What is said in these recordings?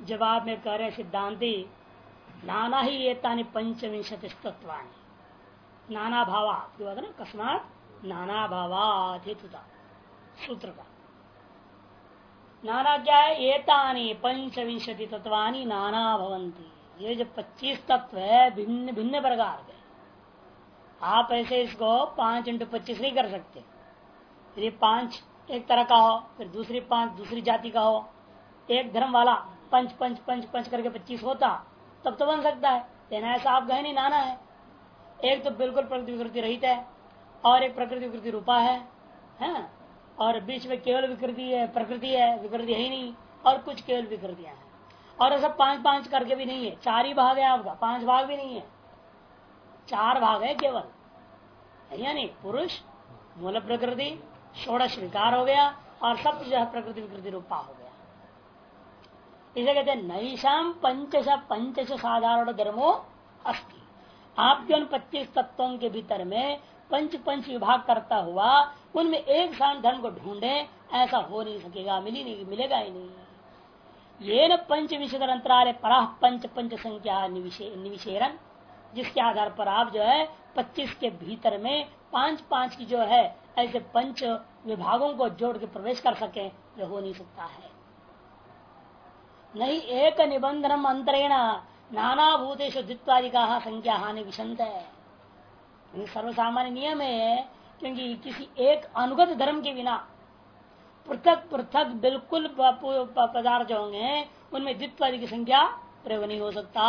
जवाब में कह रहे सिद्धांति नाना ही एतानि पंचविंशति तत्वानि नाना भावा ना कस्मात नाना भावात हेतु था सूत्र का नाना क्या है एतानि पंचविंशति तत्वानि नाना भवंती। ये जो 25 तत्व है भिन्न भिन्न प्रकार के। आप ऐसे इसको 5 into 25 नहीं कर सकते। यदि 5 एक तरह का हो फिर दूसरी 5 दूसरी जाति का हो, एक धर्म वाला पंच पंच पंच पंच करके 25 होता तब तो बन सकता है, लेकिन ऐसा आप गए नहीं, नाना है। एक तो बिल्कुल प्रकृति विकृति रहित है और एक प्रकृति विकृति रूपा है और बीच में केवल विकृति है, प्रकृति है, विकृति है ही नहीं और कुछ केवल विकृतियां हैं। और ऐसा 5-5 करके भी नहीं है, 4 ही भाग है आपका, 5 भाग भी नहीं है, 4 भाग है केवल, यानी पुरुष मूल प्रकृति षोडश विकार हो गया और सब जो है प्रकृति विकृति रूपा हो गया। इसे कहते हैं नैशाम पंचश साधारण धर्मो अस्ति। आपके उन 25 तत्वों के भीतर में पंच पंच विभाग करता हुआ उनमें एक साधारण धर्म को ढूंढे, ऐसा हो नहीं सकेगा, मिलेगा ही नहीं। ये न पंच विशेष अंतराल पराह पंच पंच संख्या निविशेरन, जिसके आधार पर आप जो है 25 के भीतर में 5-5 की जो है ऐसे पंच विभागों को जोड़ के प्रवेश कर सके, जो हो नहीं सकता है। नहीं एक निबंधनम अंतरेण नाना भूतेषु द्वित्वादिका संख्या हानि विशंत है। सर्वसामान्य नियम है, क्योंकि किसी एक अनुगत धर्म के बिना पृथक पृथक बिल्कुल पदार्थ जो होंगे उनमें द्वित्वादि की संख्या प्रयोग नहीं हो सकता।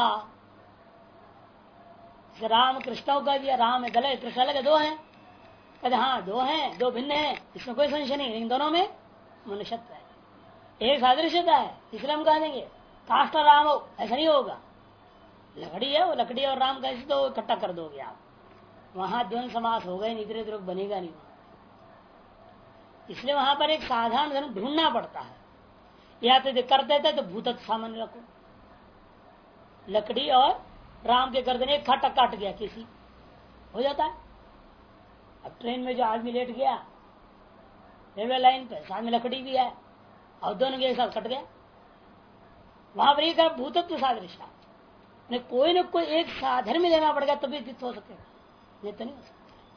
राम कृष्णों का दिया, राम गले कृष्ण अलग 2 हैं, कहते हाँ 2 हैं, 2 भिन्न हैं, इसमें कोई संशय नहीं, लेकिन दोनों में मनुष्यत्व है, एक सादृश्यता है, इसलिए हम कह देंगे काष्ठ राम हो, ऐसा नहीं होगा। लकड़ी है, वो लकड़ी और राम कैसे तो इकट्ठा कर दोगे आप, वहां द्वंद समास हो गए, निद्रे द्रव बनेगा नहीं। इसलिए वहां पर एक साधारण धर्म ढूंढना पड़ता है, या तो कर देते तो भूतत्व सामान्य रखो, लकड़ी और राम के गर्दन एक खटा काट गया किसी, हो जाता है। अब ट्रेन में जो आदमी लेट गया रेलवे लाइन पे, साथ में लकड़ी भी है और दोनों के साथ कट गया, वहां पर एक भूतत्व सादृश्य, कोई न कोई एक साधन में लेना पड़ेगा तभी हो सकेगा, नहीं तो नहीं हो सकता।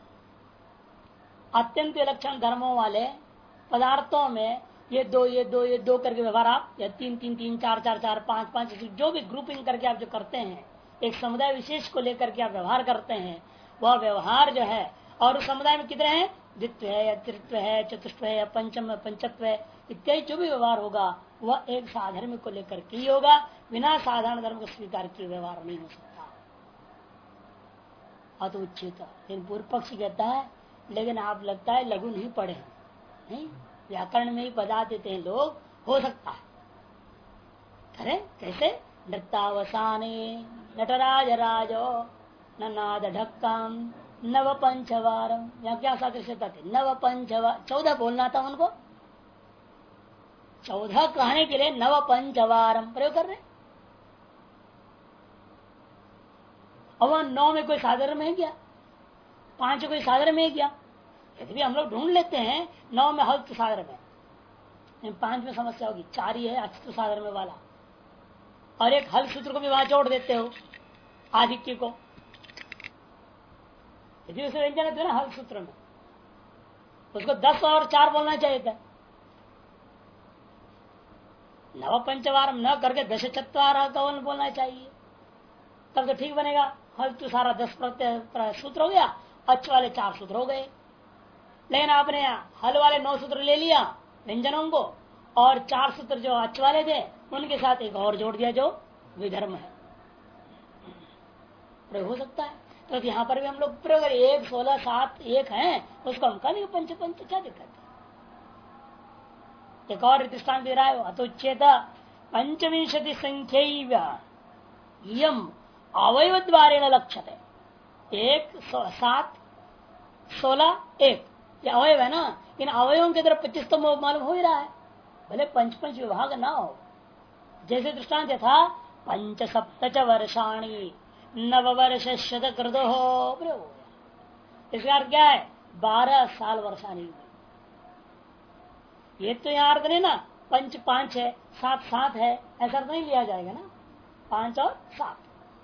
अत्यंत विलक्षण धर्मों वाले पदार्थों में ये दो करके व्यवहार आप, या 3-3-3 4-4-4 5-5 जो भी ग्रुपिंग करके आप जो करते हैं, एक समुदाय विशेष को लेकर के आप व्यवहार करते हैं, वह व्यवहार जो है, और उस समुदाय में कितने हैं, द्वित्व है या तृत्व है, चतुष्ट है या पंचम पंचत्व है, इत्यादि जो भी व्यवहार होगा वह एक साधर्म को लेकर के ही होगा, बिना साधारण धर्म को स्वीकार किए व्यवहार नहीं हो सकता। अत उचित, लेकिन पूर्व पक्ष कहता है लेकिन आप लगता है लघु नहीं पढ़े हैं, नहीं व्याकरण में ही बता देते हैं लोग, हो सकता है। अरे कैसे, नृत्तावसाने नटराज राजो ननाद ढक्काम नव पंचवारम, यहाँ क्या सादृश्यता थी, नव पंचवार 14 बोलना था उनको, 14 कहने के लिए नव पंचवारम प्रयोग कर रहे। और वह 9 में कोई साधारण में है क्या, 5 में कोई साधारण में है क्या, यदि भी हम लोग ढूंढ लेते हैं 9 में हस्त साधारण में, 5 में समस्या होगी, 4 ही है अस्त साधारण में वाला, और एक हल सूत्र को भी वहां जोड़ देते हो आदित्य को, यदि उसे व्यंजन है ना हल सूत्र में, उसको 10 और 4 बोलना चाहिए था, नव पंचवारम न करके 10 चत्वार कौन बोलना चाहिए, तब तो ठीक बनेगा। हल तो सारा 10 प्रत्यय सूत्र हो गया, अच वाले 4 सूत्र हो गए, लेकिन आपने यहाँ हल वाले 9 सूत्र ले लिया व्यंजनों को, और 4 सूत्र जो अच वाले थे उनके साथ एक और जोड़ दिया जो विधर्म है, प्रयोग हो सकता है। तो यहाँ पर भी हम लोग प्रयोग 1 16 7 1 है, उसको हम कहेंगे पंच पंच, क्या दिक्कत है। एक और दृष्टांत दे रहा है, अतुच्चेत पंचविंशति संख्या यम अवयव द्वारे लक्ष्यते, 1 7 16 1 ये अवयव है ना, इन अवयवों के तरफ 25 तो मालूम हो ही रहा है, भले पंच पंच विभाग ना हो। जैसे दृष्टांत था 5 सप्त वर्षाणी नव वर्ष शतकृत हो, इसका अर्थ क्या है, 12 साल वर्षाणी। ये तो यहाँ अर्थ नहीं ना पंच 5 है, 7 7 है, ऐसा नहीं लिया जाएगा ना, 5 और 7।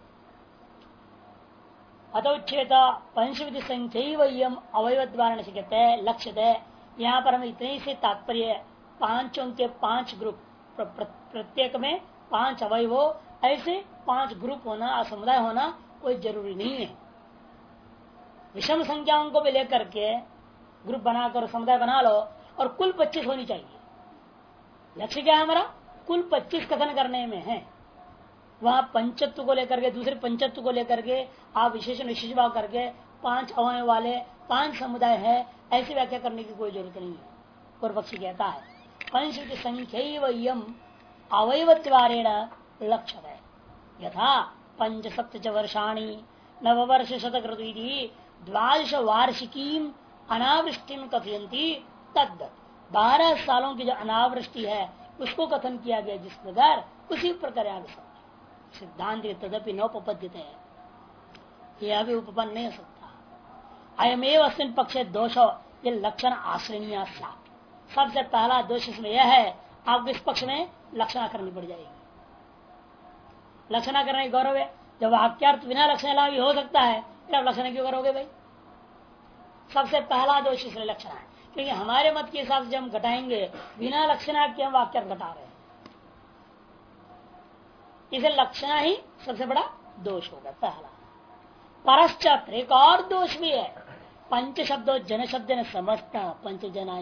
अतोच्छेद पंचविधि संख्या वयम अवयव द्वारा से कहते हैं लक्ष्य है। यहाँ पर हमें इतने से तात्पर्य, पांचों के 5 ग्रुप, प्रत्येक में 5 अवयव, ऐसे 5 ग्रुप होना, समुदाय होना कोई जरूरी नहीं है। विषम संख्याओं को भी लेकर के ग्रुप बनाकर समुदाय बना लो और कुल 25 होनी चाहिए। लक्ष्य क्या है हमारा? कुल 25 कथन करने में है। वहां पंचत्व को लेकर के, दूसरे पंचत्व को लेकर के आप विशेषण विशेष भाव करके 5 अवयव वाले 5 समुदाय है, ऐसी व्याख्या करने की कोई जरूरत नहीं है। पूर्व पक्षी कहता है पंच की संख्या अवयवत्वारेण लक्ष्य है। यथा 5 वर्षाणी नववर्ष शतक्रतु द्वादश वार्षिकी अनावृष्टि कथयंती तद 12 सालों की जो अनावृष्टि है उसको कथन किया गया जिस प्रकार, उसी प्रकार सिद्धांत तदपि नोपपद्यते है, यह भी उपपन्न नहीं हो सकता। अयमेव अस्मिन् पक्षे दोष, ये लक्षण आश्रयणीय। सबसे पहला दोष इसमें यह है, आपको इस पक्ष में लक्षणा करनी पड़ जाएगी। लक्षणा करने की गौरव है, जब वाक्यार्थ बिना लक्षण लाभ हो सकता है, फिर आप लक्षण क्यों करोगे भाई? सबसे पहला दोष इसलिए लक्षणा है, क्योंकि हमारे मत के हिसाब से जब हम घटाएंगे बिना लक्षणा के हम वाक्यार्थ घटा रहे हैं, इसे लक्षणा ही सबसे बड़ा दोष होगा पहला। परश्चात एक और दोष भी है, पंच शब्दों जन शब्द ने समझता पंच जना।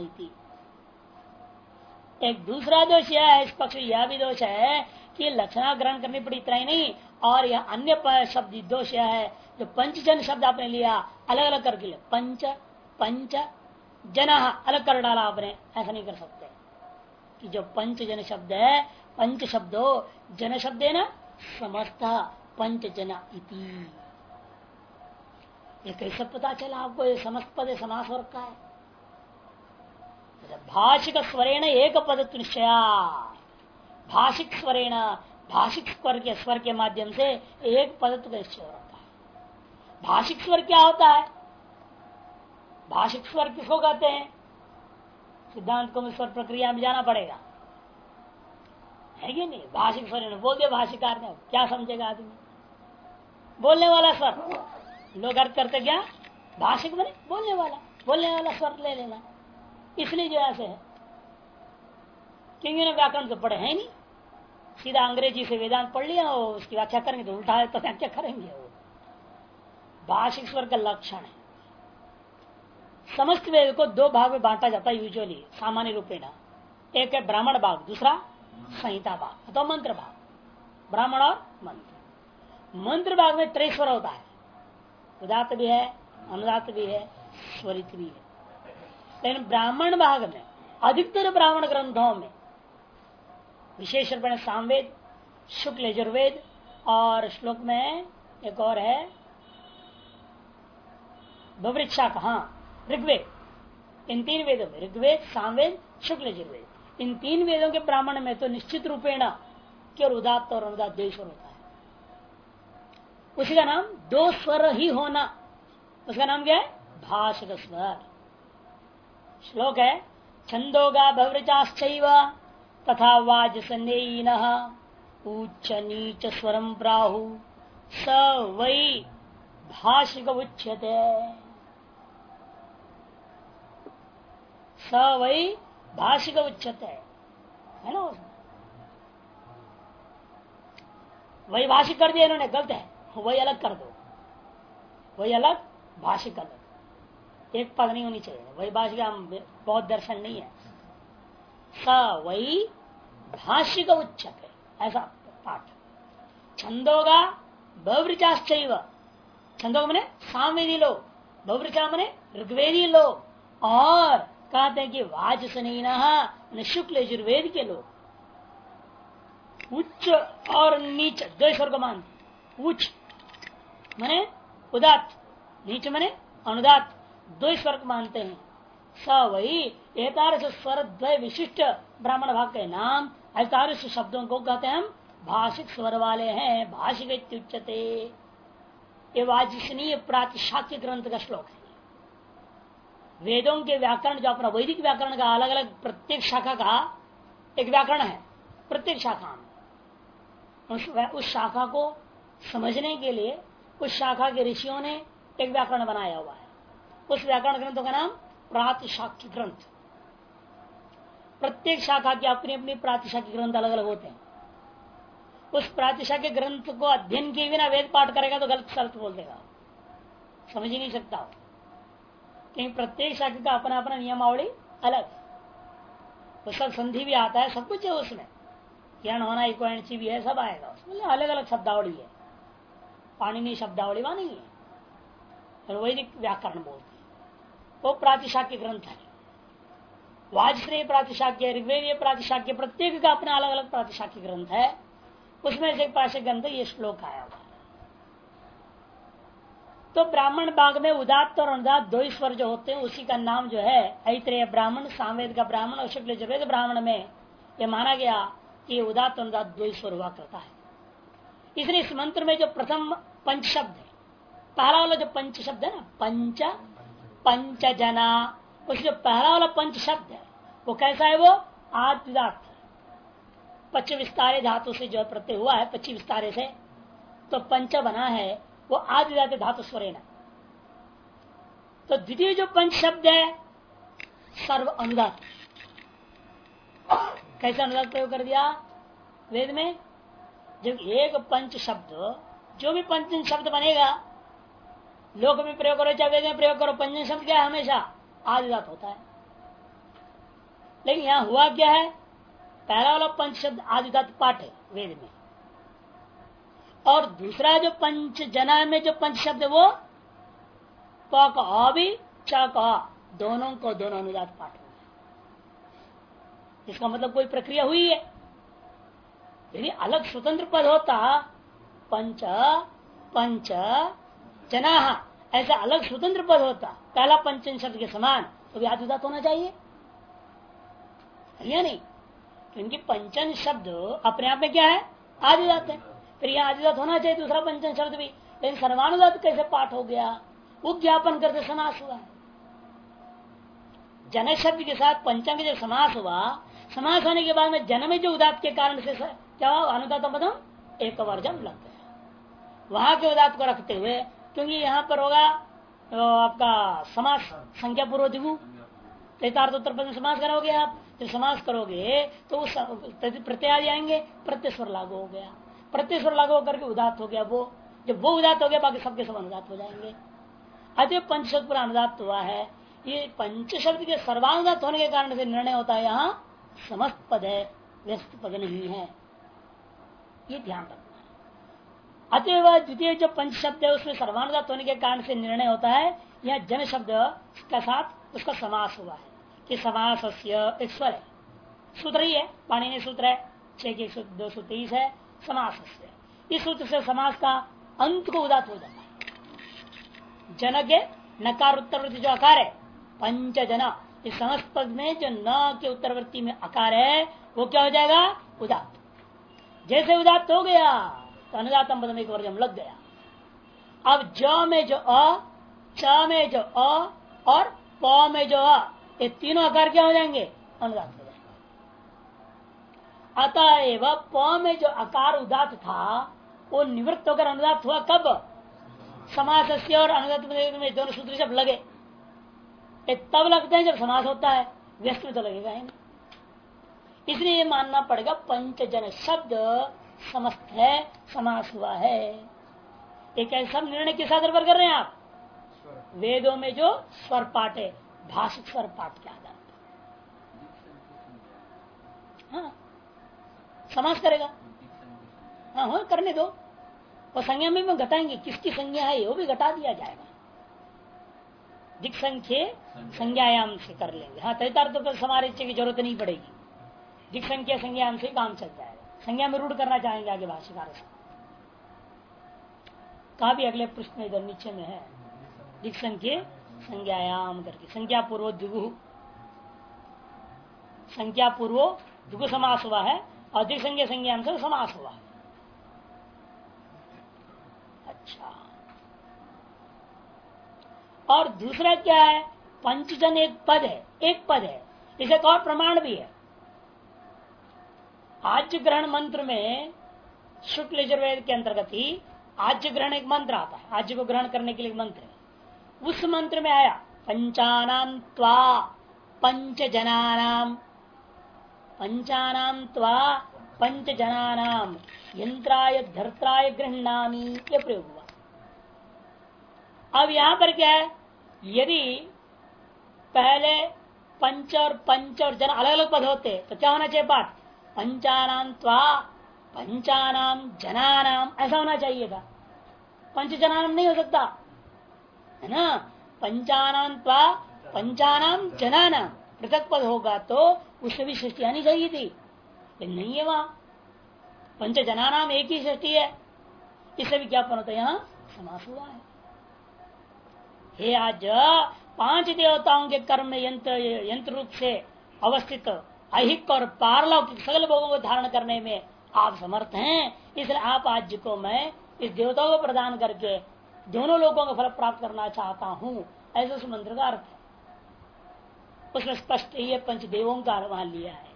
एक दूसरा दोष यह है, इस पक्ष में यह भी दोष है कि लक्षणा ग्रहण करनी पड़ी, इतना ही नहीं, और यह अन्य शब्द दोष यह है, जो पंचजन शब्द आपने लिया अलग अलग करके लिया, पंच पंच जना अलग कर डाला आपने, ऐसा नहीं कर सकते कि जो पंच जन शब्द है, पंच शब्दों जन शब्द है ना समस्त पंच जना इति। ये कैसे पता चला आपको? ये समस्त पद समास वर्ग का है। भाषिक स्वरेण एक पद निश्चया, भाषिक स्वरेण, भाषिक स्वर के माध्यम से एक पदत्व का निश्चय होता है। भाषिक स्वर क्या होता है? भाषिक स्वर किसको कहते हैं? सिद्धांत को स्वर प्रक्रिया में जाना पड़ेगा, है कि नहीं? भाषिक स्वर बोल दिया भाषिकार ने, क्या समझेगा आदमी? बोलने वाला स्वर, लोग अर्थ करते क्या? भाषिक बने बोलने वाला स्वर ले लेना, इसलिए जो ऐसे है, क्योंकि उन्हें व्याकरण तो पढ़े है नहीं, सीधा अंग्रेजी से वेदांत पढ़ लिया, उसकी व्याख्या करेंगे तो उल्टा है, तो व्याख्या करेंगे वो। भाषिक स्वर का लक्षण है। समस्त वेद को 2 भाग में बांटा जाता है यूजुअली, सामान्य रूपेण। एक है ब्राह्मण भाग, दूसरा संहिता भाग अथवा मंत्र भाग। ब्राह्मण और मंत्र। मंत्र भाग में 3 स्वर होता है, उदात्त भी है, अनुदात्त भी है, स्वरित भी है। लेकिन ब्राह्मण भाग में, अधिकतर ब्राह्मण ग्रंथों में, विशेष रूप में सामवेद, शुक्ल यजुर्वेद और श्लोक में एक और है बवृक्षा का, हाँ ऋग्वेद। इन 3 वेदों में, ऋग्वेद, सामवेद, शुक्ल यजुर्वेद, इन 3 वेदों के ब्राह्मण में तो निश्चित रूपेण केवल उदात्त और अनुदात्त 2 स्वर होता है। उसी का नाम 2 स्वर ही होना, उसका नाम क्या है? भाषिक स्वर। श्लोक है छंदोगा भवृचाश्चैव तथा वाजसनेयिनः उच्च नीच स्वरम प्राहु स वै भाषिक उच्यते। स वै भाषिक उच्यते है ना, वही भाषिक कर दिया इन्होंने, गलत है, वही अलग कर दो, वही अलग भाषिक अलग, एक पद नहीं होनी चाहिए। वही भाषिक बहुत दर्शन नहीं है। स वही भाषिक उच्चते, ऐसा पाठ। छंदोगा बवृचाश्चैव, छंदोग मने सामवेदी लोग, बवृचा मने ऋग्वेदी लोग, और कहते हैं कि वाजसनीन शुक्ल यजुर्वेद के लोग। उच्च और नीच 2 स्वर को मानते। उच्च मने उदात्त, नीच मने अनुदात्त, 2 स्वर को मानते हैं। स वही एतादृश स्वर द्वय विशिष्ट ब्राह्मण भाग के नाम एतादृश शब्दों को कहते हैं हम भाषिक स्वर वाले हैं, भाषिक उच्यते। ये वाजसनीय प्रातिशाख्य ग्रंथ का श्लोक है। वेदों के व्याकरण जो अपना वैदिक व्याकरण का अलग अलग प्रत्येक शाखा का एक व्याकरण है प्रत्येक शाखा में। उस शाखा को समझने के लिए उस शाखा के ऋषियों ने एक व्याकरण बनाया हुआ है। उस व्याकरण ग्रंथों का नाम प्रातिशाख्य ग्रंथ। प्रत्येक शाखा की अपनी अपनी प्रातिशाख्य ग्रंथ अलग अलग होते हैं। उस प्रातिशाख्य ग्रंथ को अध्ययन किए बिना वेद पाठ करेगा तो गलत शब्द बोल देगा, समझ ही नहीं सकता। क्योंकि प्रत्येक शाखा का अपना अपना नियमावली अलग है। वो सब संधि भी आता है, सब कुछ है उसमें, यण होना इक्वची भी है, सब आएगा उसमें। अलग अलग शब्दावली है, पाणिनि शब्दावली वहां नहीं है। वैदिक व्याकरण बोलते हैं, वो प्रातिशाख्य ग्रंथ है। वाजश्रेय प्रातिशाख्य, ऋग्वेदीय प्रातिशाख्य, प्रत्येक का अपना अलग अलग प्रातिशाख्य ग्रंथ है। उसमें से एक प्रातिशाख्य ग्रंथ ये श्लोक आया हुआ है। तो ब्राह्मण भाग में उदात्त और अनुदात दो ही स्वर जो होते हैं, उसी का नाम जो है ऐत्रेय ब्राह्मण, सामवेद का ब्राह्मण और शुक्ल यजुर्वेद ब्राह्मण में यह माना गया कि उदात्त और अनुदात दो ही स्वर हुआ करता है। इसलिए इस मंत्र में जो प्रथम पंच शब्द है, पहला वाला जो पंच शब्द है ना, पंच पंच जना, उस जो पहला वाला पंच शब्द है वो कैसा है? वो आद्युदात्त है। पच्च विस्तारे धातु से जो प्रत्यय हुआ है, पच्ची विस्तारे से तो पंच बना है, वो आद्युदात्त धातु स्वरेण। तो द्वितीय जो पंच शब्द है सर्व अनुदात। कैसे अनुदात प्रयोग कर दिया वेद में? जब एक पंच शब्द, जो भी पंचम शब्द बनेगा, लोक में प्रयोग करो चाहे वेद में प्रयोग करो, पंचम शब्द क्या है? हमेशा आद्युदात होता है। लेकिन यहां हुआ क्या है? पहला वाला पंच शब्द आद्युदात पाठ है वेद में, और दूसरा जो पंच जना में जो पंच शब्द है वो प का भी च का दोनों को दोनों अनुदात पाठ हुआ है। इसका मतलब कोई प्रक्रिया हुई है। यदि अलग स्वतंत्र पद होता, पंच पंच जना, ऐसा अलग स्वतंत्र पद होता पहला पंचम शब्द के समान, तो भी आद्युदात होना चाहिए या नहीं? क्योंकि पंचम शब्द अपने आप में क्या है? आद्युदात है। फिर यहाँ आद्युदात होना चाहिए दूसरा पंचम शब्द भी। लेकिन सर्वानुदात कैसे पाठ हो गया? वो ज्ञापन करते समास हुआ है। जन शब्द के साथ पंचम के जब समास हुआ, समास होने के बाद में जन में जो उदात के कारण से क्या हुआ? अनुदात पदम एक वर्जम लग गया। वहां के उदात को रखते हुए, क्योंकि यहाँ पर होगा आपका समास संख्या पूर्व दिगु, उत्तर पद में समास करोगे आप। जब समास करोगे तो उस प्रत्यय आएंगे, प्रत्यय स्वर लागू हो गया। प्रत्यय स्वर लागू होकर के उदात हो गया। वो जब वो उदात हो गया, बाकी सबके सब अनुदात हो जाएंगे। अतः पंच शब्द पूरा अनुदात हुआ है। ये पंच शब्द के सर्वानुदात होने के कारण से निर्णय होता है यहाँ समस्त पद है, व्यस्त पद नहीं है। ये ध्यान रखना है। अतएव द्वितीय जो पंच शब्द है उसमें सर्वानुदात होने के कारण से निर्णय होता है। यह जन शब्द के साथ उसका समास हुआ है कि समास एक स्वर है, सूत्र ही है, पाणिनि सूत्र है 6 के 223 है समास। इस सूत्र से समास का अंत को उदात हो जाता है। जन के नकार उत्तरवर्ती जो आकार है पंच जना, इस समस्त पद में जो न के उत्तरवर्ती में आकार है वो क्या हो जाएगा? उदात। जैसे उदात हो गया तो अनुदातम पद में एक वर्जम लग गया। अब ज में जो अ, च में जो अ और प में जो अ, ये तीनों आकार क्या हो जाएंगे? अनुदात हो जाएंगे। अतएव प में जो आकार उदात था वो निवृत्त होकर अनुदात हुआ कब? समास और अनुदात में दोनों सूत्र जब लगे, तब लगते हैं जब समास होता है, व्यस्त में तो लगेगा ही नहीं। इसलिए ये मानना पड़ेगा पंचजन शब्द समस्त है, समास हुआ है। एक ऐसा निर्णय किस आधार पर कर रहे हैं आप? वेदों में जो स्वर पाठ है, भाषिक स्वर पाठ के आधार पर। हाँ, समास करेगा। हाँ, करने दो। और संज्ञा में घटाएंगे, किसकी संज्ञा है वो भी घटा दिया जाएगा। दिक संख्य संज्ञायाम से कर लेंगे। हाँ, तैतार्थ पर समारिच्य की जरूरत नहीं पड़ेगी। दिक संख्या संज्ञायाम से काम चल जाएगा। संज्ञा में रूढ़ करना चाहेंगे आगे भाष्यकार से कहा भी अगले पृष्ठ में इधर नीचे में है, दिक संख्य संज्ञायाम करके संज्ञा पूर्व द्विगु, संज्ञा पूर्व द्विगु समास हुआ है और दिक संज्ञा संज्ञायाम से समास हुआ है। अच्छा, और दूसरा क्या है? पंचजन एक पद है, एक पद है। इसे एक और प्रमाण भी है। आज्य ग्रहण मंत्र में शुक्ल यजुर्वेद के अंतर्गत ही आज्य ग्रहण एक मंत्र आता है। आज्य को ग्रहण करने के लिए मंत्र है। उस मंत्र में आया पंचानाम त्वा पंच जनानाम, पंचानाम त्वा पंच जनानाम यंत्राय धर्त्राय गृहणामी, ये प्रयोग हुआ। अब यहां पर क्या है, यदि पहले पंच और जन अलग अलग पद होते तो क्या होना चाहिए पाठ? पंचानाम त्वा पंचानाम जनानाम, ऐसा होना चाहिए था। पंच जनानाम नहीं हो सकता है ना। पंचानाम त्वा पंचानाम जनानाम पृथक पद होगा तो उससे भी सृष्टि आनी चाहिए थी, लेकिन नहीं है वहां। पंच जनानाम एक ही सृष्टि है, इससे विज्ञापन होता है, यहाँ समास हुआ है। हे आज 5 देवताओं के कर्म यंत्र रूप से अवस्थित अहिक और पारलौकिक सकल भोगों को धारण करने में आप समर्थ हैं, इसलिए आप आज को मैं इस देवताओं को प्रदान करके दोनों लोगों का फल प्राप्त करना चाहता हूं, ऐसा उस मंत्र का अर्थ है। उसमें स्पष्ट ये पंचदेवों का वहां लिया है।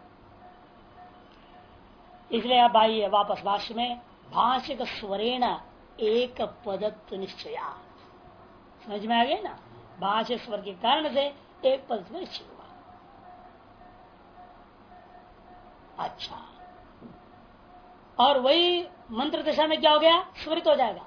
इसलिए अब आइए वापस भाष्य में, भाष्य का स्वरेण एक पदत्व निश्चय, समझ में आ गया ना। भाष्य स्वर के कारण से एक पद में निश्चय हुआ। अच्छा, और वही मंत्र दशा में क्या हो गया? स्वरित हो जाएगा।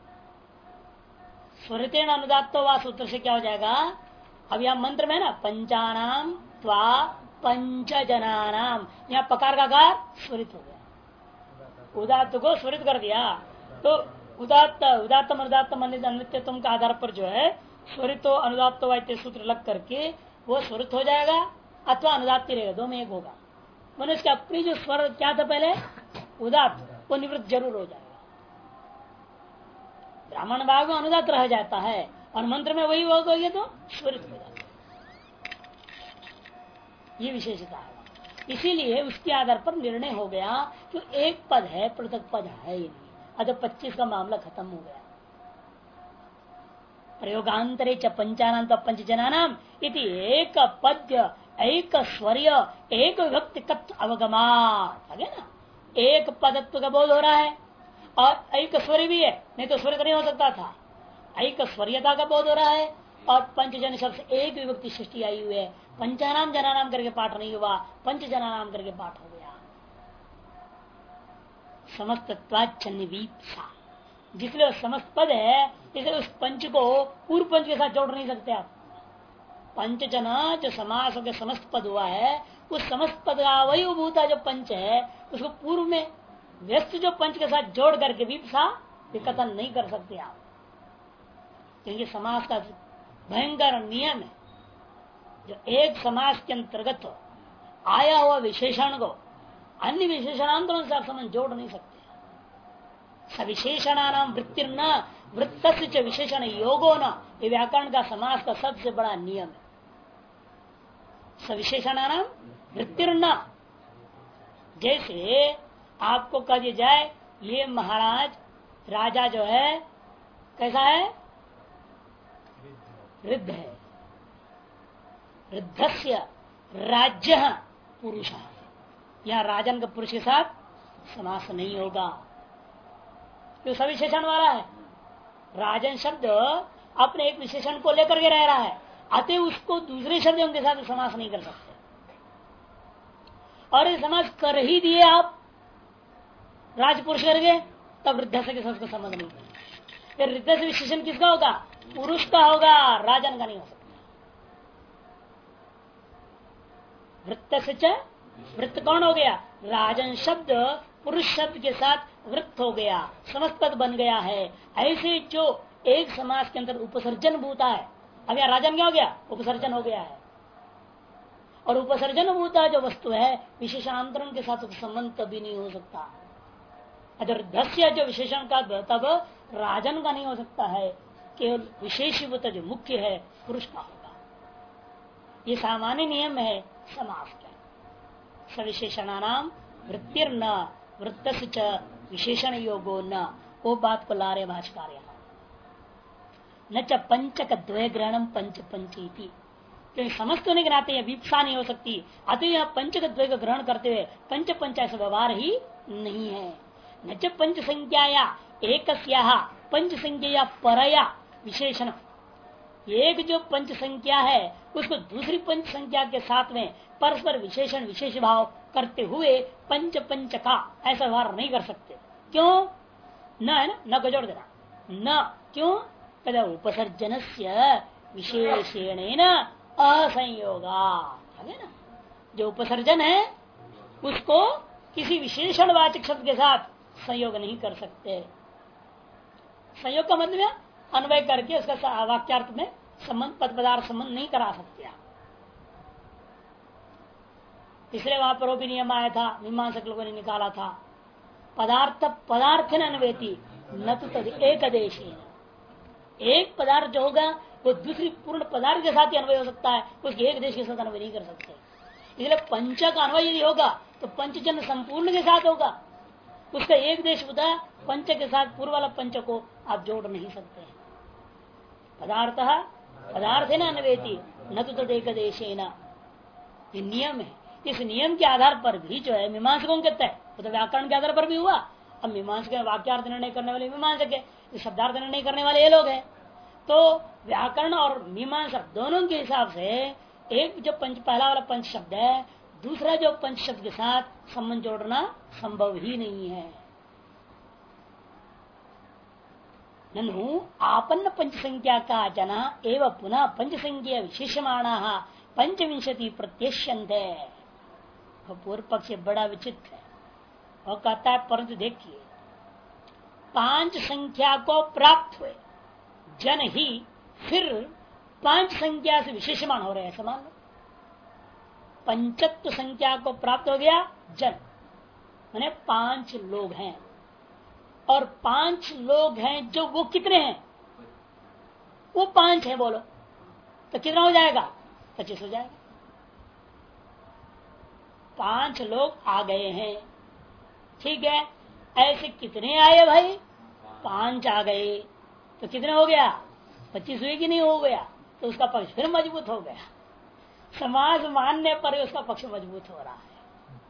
स्वरितेन अनुदात्तो वा सूत्र से क्या हो जाएगा? अब यह मंत्र में ना पंचानाम त्वा पंच जनानाम, यहाँ पकार का कार स्वरित हो गया, उदात्त को स्वरित कर दिया। तो उदात्तम अनुदात्तम अनित्यत्म का आधार पर जो है स्वरितो अनुदात्तो वा सूत्र लग करके वो स्वरित हो जाएगा अथवा अनुदात्त रहेगा, दो में एक होगा। मनुष्य अपनी जो स्वर क्या था पहले उदात्त, वो निवृत्त जरूर हो जाएगा। ब्राह्मण भाग में अनुदात रह जाता है और मंत्र में वही हो गया तो स्वरित हो जाता है। ये विशेषता है। इसीलिए उसके आधार पर निर्णय हो गया कि एक पद है, पृथक पद है ही नहीं। अतः 25 का मामला खत्म हो गया। प्रयोगांतरे च पंचानाम तो पंचजनानाम इति एक पद्य एक स्वर्य एक विभक्ति अवगमात, ना एक पदत्व का बोध हो रहा है और एक स्वर भी है, नहीं तो स्वर नहीं हो सकता था। एक स्वरीयता का बोध हो रहा है और पंचजन शब्द से एक विभक्ति सृष्टि आई हुई है। पंचानाम जनानाम करके पाठ नहीं हुआ, पंच जनानाम करके पाठ हो गया। समस्त निवीप्सा, जिसलिए समस्त पद है, इसलिए उस पंच को पूर्व पंच के साथ जोड़ नहीं सकते आप। पंचजना जो समास के समस्त पद हुआ है, उस समस्त पद का वही उभूता जो पंच है, उसको पूर्व में व्यस्त जो पंच के साथ जोड़ करके विप्सा विकथन नहीं कर सकते आप, क्योंकि समास का भयंकर नियम है। जो एक समास के अंतर्गत आया हुआ विशेषण को अन्य विशेषणांतरों से आप समझ जोड़ नहीं सकते। सविशेषणानाम वृत्तिर्न वृत्त विशेषण योगो न, ये व्याकरण का समास का सबसे बड़ा नियम है। सविशेषणानाम वृत्तिर्न, जैसे आपको कह दिया जाए ये महाराज राजा जो है कैसा है? वृद्ध है। वृद्धस्य राज्य पुरुष, यहाँ राजन का पुरुष के साथ समास नहीं होगा, जो सविशेषण वाला है। राजन शब्द अपने एक विशेषण को लेकर के रह रहा है, अतः उसको दूसरे शब्दों के साथ समास नहीं कर सकते। और ये समास कर ही दिए आप राजपुरुष करके, तब वृद्ध से उसको समझ नहीं। फिर वृद्ध से विशेषण किसका होगा? पुरुष का होगा, राजन का नहीं हो सकता। वृत्त से वृत्त कौन हो गया? राजन शब्द पुरुष शब्द के साथ वृत्त हो गया, समस्त पद बन गया है। ऐसे जो एक समास के अंदर उपसर्जन भूता है, अब यह राजन क्या हो गया? उपसर्जन हो गया है। और उपसर्जन भूता जो वस्तु है विशेषांतरण के साथ संबंध कभी नहीं हो सकता। अगर धस्य जो विशेषण का तब राजन का नहीं हो सकता है, केवल विशेषीभूत जो मुख्य है पुरुष का होगा। ये सामान्य नियम है समास का। सविशेषणानाम वृत्तिर्न वृत्त विशेषण योगो न, वो बात को ला रहे भाष्यकार यहाँ। न च पंचक द्वय ग्रहणम पंच पंचीति, क्योंकि समस्त होने के नाते यह विपसा नहीं हो सकती। अतः यह पंच का द्वय ग्रहण करते हुए पंच पंच ऐसा व्यवहार ही नहीं है। न च पंच संख्या या एक पंच संख्या या परया विशेषण, एक जो पंच संख्या है उसको दूसरी पंच संख्या के साथ में परस्पर विशेषण विशेष भाव करते हुए पंच पंच का ऐसा व्यवहार नहीं कर सकते। क्यों? न है ना, न को जोड़ देना, न क्यों? कदा उपसर्जन से विशेषण असंयोगा, ना जो उपसर्जन है उसको किसी विशेषण वाचक शब्द के साथ संयोग नहीं कर सकते। संयोग का मतलब है अन्वय करके उसका वाक्यार्थ में संबंध पद पदार्थ संबंध नहीं करा सकते आप। इसलिए वहां पर वो भी नियम आया था, मीमांसक लोगों ने निकाला था, पदार्थ पदार्थ न अन्वेति न तो तद एक देश। एक पदार्थ जो होगा वो दूसरी पूर्ण पदार्थ के साथ ही अन्वय हो सकता है, उसके एक देश के साथ अन्वय नहीं कर सकते। इसलिए पंच का अन्वय यदि होगा तो पंचजन संपूर्ण के साथ होगा, उसका एक देश होता पंच के साथ पूर्व वाला पंच को आप जोड़ नहीं सकते। पदार्थ पदार्थ है ना अन्वेति न तो तदेक देशेन, ये नियम है। इस नियम के आधार पर भी जो है मीमांसकों कहते हैं, वो तो व्याकरण के आधार पर भी हुआ। अब मीमांसक वाक्यार्थ निर्णय करने वाले मीमांसक है, शब्दार्थ निर्णय करने वाले ये लोग हैं। तो व्याकरण और मीमांसक दोनों के हिसाब से एक जो पंच पहला वाला पंच शब्द है दूसरा जो पंच शब्द के साथ संबंध जोड़ना संभव ही नहीं है। ननु आपन्न पंच संख्या का जना एवं पुनः पंच संख्या विशेषमाणा पंचविंशति प्रत्यक्ष्यन्ते। पूर्व पक्ष बड़ा विचित्र है और कहता है परंतु देखिए पांच संख्या को प्राप्त हुए जन ही फिर पांच संख्या से विशेषमान हो रहे हैं। समान पंचत्व संख्या को प्राप्त हो गया जन, माने पांच लोग हैं और पांच लोग हैं जो वो कितने हैं? वो पांच है, बोलो तो कितना हो जाएगा? 25 हो जाएगा। पांच लोग आ गए हैं, ठीक है। ऐसे कितने आए भाई? पांच आ गए तो कितने हो गया? 25 हुए कि नहीं हो गया? तो उसका पक्ष फिर मजबूत हो गया। समाज मानने पर उसका पक्ष मजबूत हो रहा है।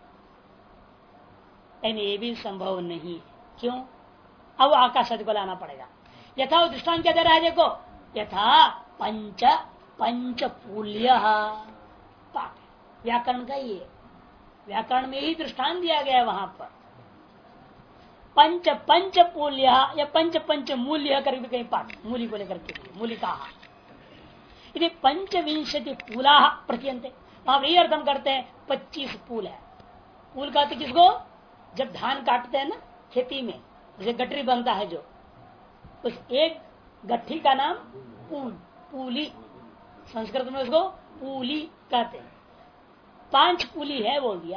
लेकिन ये भी संभव नहीं। क्यों? अब आकाश को लाना पड़ेगा। यथा वो दृष्टांत क्या दे रहा है? देखो, यथा पंच पंचपूल्य व्याकरण का ये व्याकरण में ही दृष्टांत दिया गया है। वहां पर पंच पंचपूल्य या पंच पंच मूल्य करके कहीं पाठ मूली को लेकर के मूली कहा यदि पंचविंशति पूला प्रत्यंत, वहां यही अर्थम करते हैं 25 पूल है। पूल कहते किसको? जब धान काटते हैं ना खेती में, जैसे गठरी बनता है जो, उस एक गठरी का नाम पूल, पूली, संस्कृत में उसको पूली कहते हैं। 5 पूली है बोल दिया,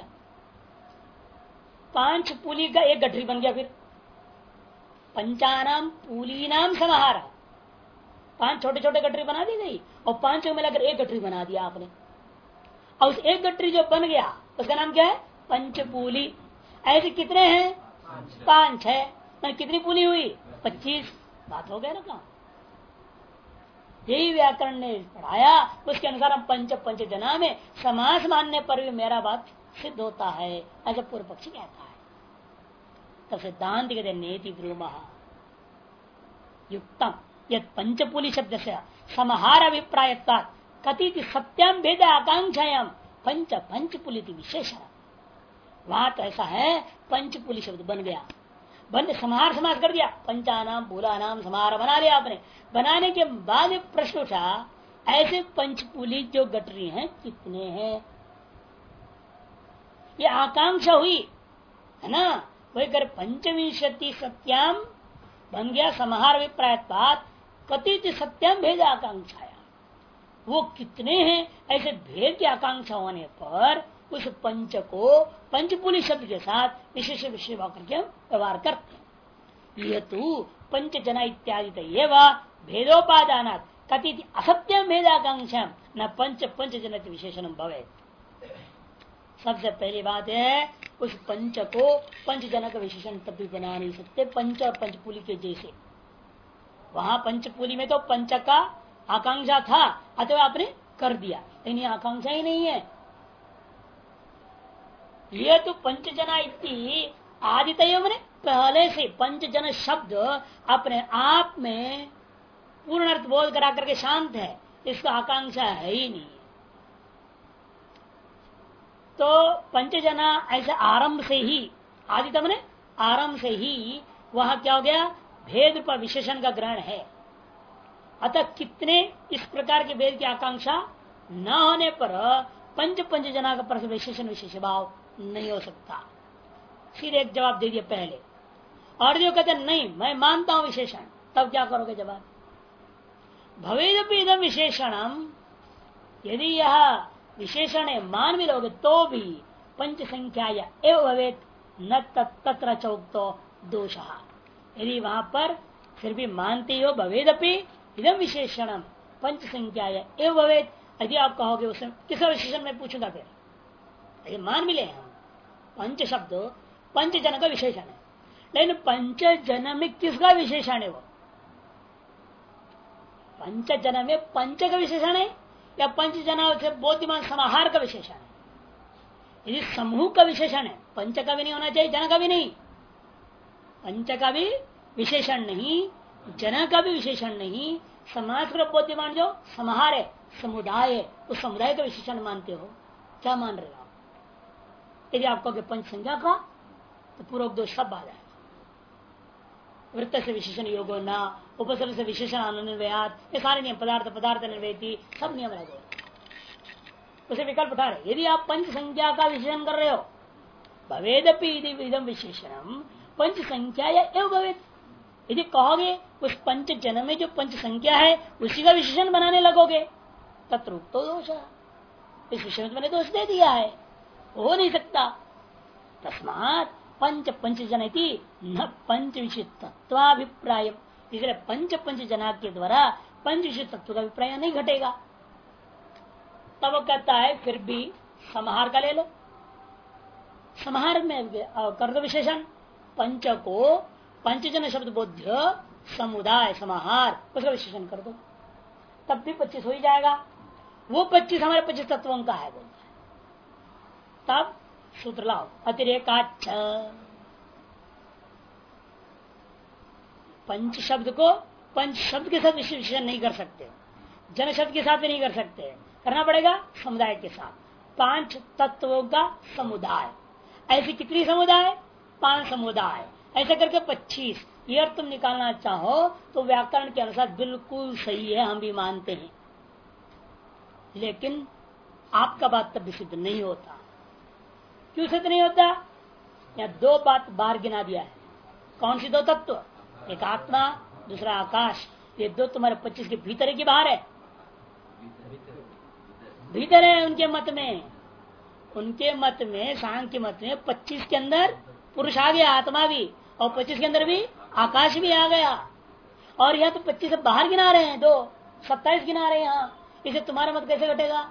5 पूली का एक गठरी बन गया। फिर पंचानाम पूली नाम समाहार, 5 छोटे छोटे गठरी बना दी गई और 5 को मिलाकर एक गठरी बना दिया आपने। और उस एक गठरी जो बन गया उसका नाम क्या है? पंचपूली। ऐसे कितने हैं? 5 है। कितनी पूली हुई? 25। बात हो गया ना काम। यही व्याकरण ने पढ़ाया, उसके अनुसार हम पंच पंच जना में समास मानने पर भी मेरा बात सिद्ध होता है, ऐसा पूर्व पक्षी कहता है। तब सिद्धांत कहते नेति ब्रूमः युक्तम यद पंचपूली शब्द से समाहार अभिप्राय कथित सत्यम भेद आकांक्षायाम पंच पंचपुली विशेषण। वहां तो ऐसा है, पंचपुली शब्द बन गया, बन समाहार समास कर दिया, पंचानाम पूलानाम समाहार बना लिया आपने। बनाने के बाद एक प्रश्न उठा, ऐसे पंचपुली जो गठरी हैं कितने हैं? ये आकांक्षा हुई है ना, वही कर पंचविंशति सत्याम बन गया समाहार विप्रायत्वात् कथित सत्यम भेद आकांक्षाया। वो कितने हैं ऐसे भेद की आकांक्षा होने पर उस पंच को पंचपुली शब्द के साथ विशेष विषय करके व्यवहार करते हैं। यह तो पंच जना इत्यादि ये वह भेदोपादान कथित असत्यम भेदाकांक्षा न पंच पंच जनत विशेषण भवे। सबसे पहली बात है, उस पंच को पंच जनक विशेषण तभी बना नहीं सकते पंच और पंचपुली के जैसे। वहां पंचपुली में तो पंच का आकांक्षा था, अथवा आपने कर दिया, लेकिन आकांक्षा ही नहीं है। ये तो पंचजना इतनी आदितय मैंने पहले से पंचजन शब्द अपने आप में पूर्ण अर्थ बोध करा करके शांत है, इसका आकांक्षा है ही नहीं। तो पंचजना ऐसे आरंभ से ही, आदित्य मैंने आरंभ से ही वह क्या हो गया, भेद पर विशेषण का ग्रहण है। अतः कितने इस प्रकार के भेद की आकांक्षा न होने पर पंचजना का पर विशेषण विशेष भाव नहीं हो सकता। फिर एक जवाब दे दिया पहले, और जो कहते नहीं मैं मानता हूं विशेषण, तब क्या करोगे जवाब, भवेदपि इदम विशेषणम, यदि यह विशेषण है मान भी लोगे तो भी पंच संख्या या एव भवेत न तत्र चौक्तो दोष। यदि वहां पर फिर भी मानते हो भवेदपि इदम विशेषणम पंच संख्या या एव भवेत, यदि आप कहोगे उसमें किस विशेषण में पूछूंगा, फिर ये मान भी ले हम पंच शब्द पंच जन का विशेषण है, लेकिन पंच जन में किसका विशेषण है, वो पंच जन में पंच का विशेषण है या पंच जना से बोधिमान समाहार का विशेषण है। यदि समूह का विशेषण है, पंच का भी नहीं होना चाहिए, जन का भी नहीं, पंच का भी विशेषण नहीं, जन का भी विशेषण नहीं, समाज का बोधिमान जो समाहार है, समुदाय है, उस समुदाय का विशेषण मानते हो, क्या मान रहे हो आप। यदि आपको पंच संख्या का तो पूर्वक दोष सब आ जाएगा। वृत्त से विशेषण योगो न, उपसर्ग से विशेषण अन्वयात, ये सारे नियम, पदार्थ पदार्थ अन्वयति, सब नियम लगे। उसे विकल्प उठा रहे, यदि आप पंच संख्या का विशेषण कर रहे हो, भवेदपि इदम विशेषणम पंच संख्या या एव भवेद, यदि कहोगे उस पंच जन में जो पंच संख्या है उसी का विशेषण बनाने लगोगे, तत्र तो दोष, इस विषय में मैंने दोष दे दिया है, हो नहीं सकता। तस्मात पंच पंच जनति न पंच विशिष्ट तत्वाभिप्राय, इसलिए पंच जना के द्वारा पंच विशिष्ट तत्व का अभिप्राय नहीं घटेगा। तब कहता है फिर भी समाहार का ले लो, समाहार में कर दो विशेषण, पंच को पंचजन शब्द बोध्य समुदाय समाहार उसका विशेषण कर दो, तब भी 25 हो ही जाएगा। वो 25 हमारे 25 तत्वों का है बोलता है। तब सूत्र लाओ, अतिरेकाच्छ, पंच शब्द को पंच शब्द के साथ विशेषण नहीं कर सकते, जन शब्द के साथ भी नहीं कर सकते, करना पड़ेगा समुदाय के साथ। 5 तत्वों का समुदाय, ऐसे कितनी समुदाय, 5 समुदाय, ऐसे करके 25। ये अर्थ तुम निकालना चाहो तो व्याकरण के अनुसार बिल्कुल सही है, हम भी मानते हैं, लेकिन आपका बात तब भी सिद्ध नहीं होता। क्यों सिद्ध नहीं होता, या 2 बात बाहर गिना दिया है। कौन सी 2 तत्व, एक आत्मा दूसरा आकाश, ये 2 तुम्हारे 25 के भीतर है कि बाहर है, भीतर है। उनके मत में, उनके मत में, सांख्य मत में 25 के अंदर पुरुष आ गया, आत्मा भी, और 25 के अंदर भी आकाश भी आ गया, और यह तो 25 से बाहर गिना रहे हैं, 2 27 गिना रहे हैं यहाँ, इसे तुम्हारा मत कैसे घटेगा।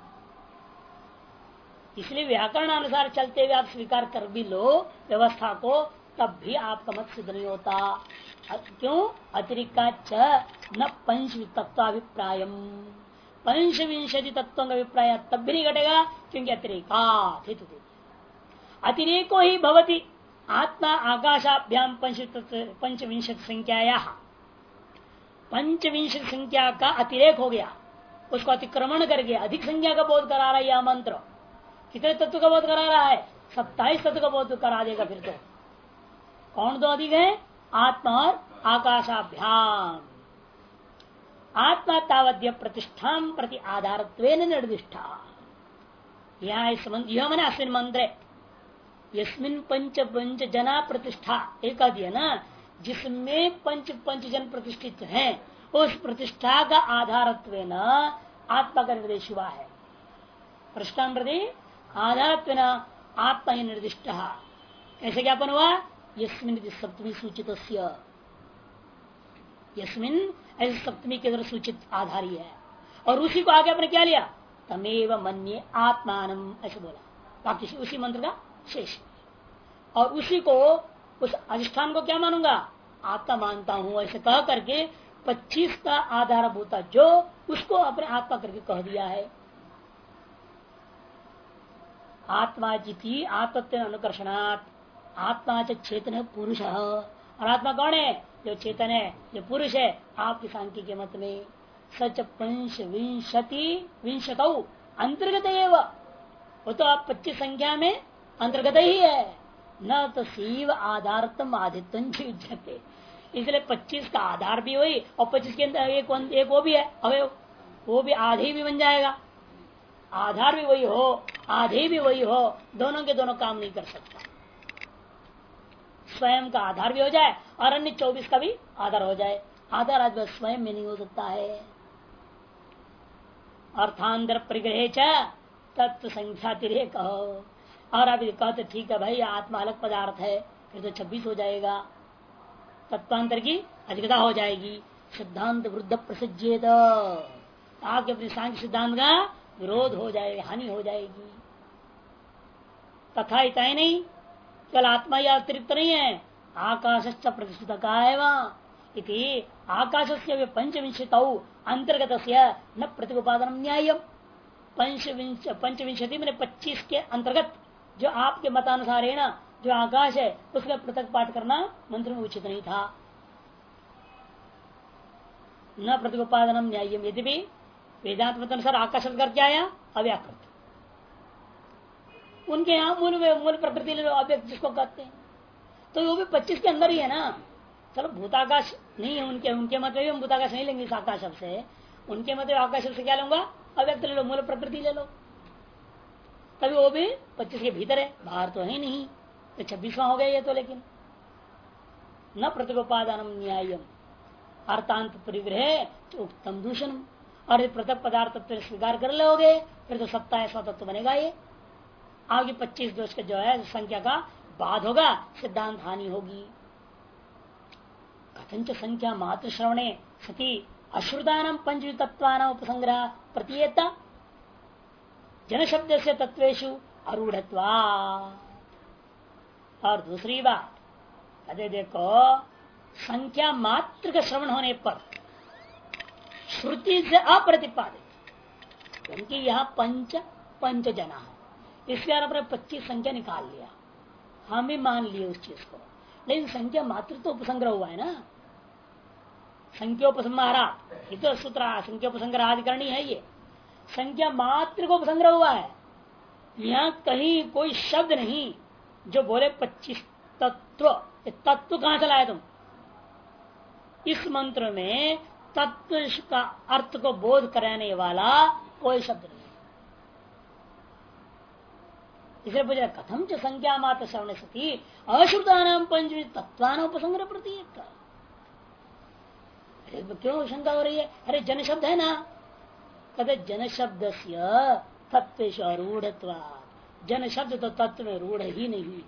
इसलिए व्याकरण अनुसार चलते हुए आप स्वीकार कर भी लो व्यवस्था को, तब भी आपका मत सिद्ध नहीं होता। क्यों, अतिरिक्त न पंच तत्वाभिप्राय, पंचविंशति तत्वों का अभिप्राय तब भी नहीं घटेगा, क्योंकि अतिरेकात अतिरेको ही भवति आत्मा आकाशाभ्याम पंचविंशति संख्या, पंचविंशति संख्या का अतिरेक हो गया, उसको अतिक्रमण करके अधिक संख्या का बोध करा रहा है यह मंत्र। कितने तत्व का बोध करा रहा है, 27 तत्व का बोध करा देगा। फिर तो कौन 2 अधिक है, आत्मा और आकाशाभ्याम। आत्मा तावद्य प्रतिष्ठा प्रति आधारत्वेन निर्दिष्टा, यहाँ यह मैंने अस्मिन मंत्रे यस्मिन पंच पंच जना प्रतिष्ठा एक दिया ना, जिसमें पंच जन प्रतिष्ठित हैं, उस प्रतिष्ठा का आधारत्वेन आत्मा का निर्देश हुआ है। प्रतिष्ठान प्रति आधारत्वेन आत्मा ही निर्दिष्ट, कैसे ज्ञापन हुआ, यस्मिन सप्तमी सूचित, यस्मिन ऐसे सप्तमी के द्वारा सूचित आधारी है, और उसी को आगे आपने क्या लिया, तमेव मन्ये आत्मानम, ऐसे बोला, बाकी उसी मंत्र का शेष, और उसी को उस अधिष्ठान को क्या मानूंगा, आत्मा मानता हूं, ऐसे कह करके 25 का आधारभूता जो उसको अपने आत्मा करके कह दिया है। आत्मा जिति आत्मत्व अनुकर्षणात् आत्मा चेतन पुरुष, और आत्मा कौन है? जो चेतन है, जो पुरुष है आपके सांख्य के मत में। सच पंच विंशत अंतर्गत वो तो आप 25 संख्या में अंतर्गत ही है। न तो सीव आधारतम आदित्य युज्यते, इसलिए 25 का आधार भी वही और 25 के अंदर एक वो भी है अवयव, वो भी आधे भी बन जाएगा। आधार भी वही हो आधे भी वही हो, दोनों के दोनों काम नहीं कर सकता। स्वयं का आधार भी हो जाए और अन्य 24 का भी आधार हो जाए। आधार आज स्वयं में नहीं हो सकता है। अर्थांतर परिग्रह तत्व संख्या तिरे कहो, और आप कहते ठीक है भाई आत्मा अलग पदार्थ है, फिर तो 26 हो जाएगा, तत्वांतर की अधिकता हो जाएगी। सिद्धांत वृद्ध प्रसिद्ध, आपके अपने सांख्य सिद्धांत का विरोध हो जाएगा, हानि हो जाएगी। तथा इतना ही नहीं, केवल आत्मा या अतिरिक्त नहीं है, आकाश प्रतिष्ठित का है वहाँ इति आकाश से पंचविंशत अंतर्गत न प्रतिपादन न्याय। पंचविंशति मैंने 25 के अंतर्गत जो आपके मतानुसार है ना, जो आकाश है उसका पृथक पाठ करना मंत्र में उचित नहीं था। न प्रतिपादनम न्याय्यम, यदि भी वेदांत मतानुसार आकाश कर क्या आया? अव्याकृत। उनके यहाँ मूल प्रकृति अव्यक्त जिसको कहते हैं, तो वो भी 25 के अंदर ही है ना। चलो भूताकाश नहीं है उनके मत में, हम भूताकाश नहीं लेंगे इस आकाश से। उनके मत में आकाश से क्या लूंगा? अव्यक्त ले लो, मूल प्रकृति ले लो, तभी वो भी 25 के भीतर है, बाहर तो है नहीं। तो 26वां हो गया ये तो। लेकिन न प्रतिपादनम न्यायम अर्थांत परिग्रह उत्तम दूषण, और पृथक पदार्थ स्वीकार कर लोगे फिर तो सत्ता है, स्वतत्व बनेगा। ये आगे 25 दोष का जो है संख्या का बाद होगा, सिद्धांत हानि होगी। कथंच संख्या मात्र श्रवणे सती अश्रुतानाम पंचतत्वानाम उपसंग्रह प्रतीयता जन शब्द से तत्वेषु अरूढ़त्वा। और दूसरी बात कहते देखो, संख्या मात्र का श्रवण होने पर श्रुति से अप्रतिपादित, क्योंकि यहाँ पंच जना है, इसके अपने 25 संख्या निकाल लिया, हम भी मान लिए उस चीज को, लेकिन संख्या मात्र तो उपसंग्रह हुआ है ना। संख्योपसंहारा ये तो सूत्र संख्योपसंग्रह अधिकरणी है, ये संख्या मात्र को उपसंग्रह हुआ है। यहाँ कहीं कोई शब्द नहीं जो बोले 25 तत्व। तत्व कहां से लाए तुम? इस मंत्र में तत्व का अर्थ को बोध कराने वाला कोई शब्द नहीं। इसलिए पूछा कथम च संख्या मात्र श्रवण सती अश्रुतानाम पंचमी तत्वान उपसंग्रह प्रतीक। क्यों शंका हो रही है? अरे जन शब्द है ना। कहते जन शब्द से तत्व रूढ़, जन शब्द तो तत्व में रूढ़ ही नहीं है।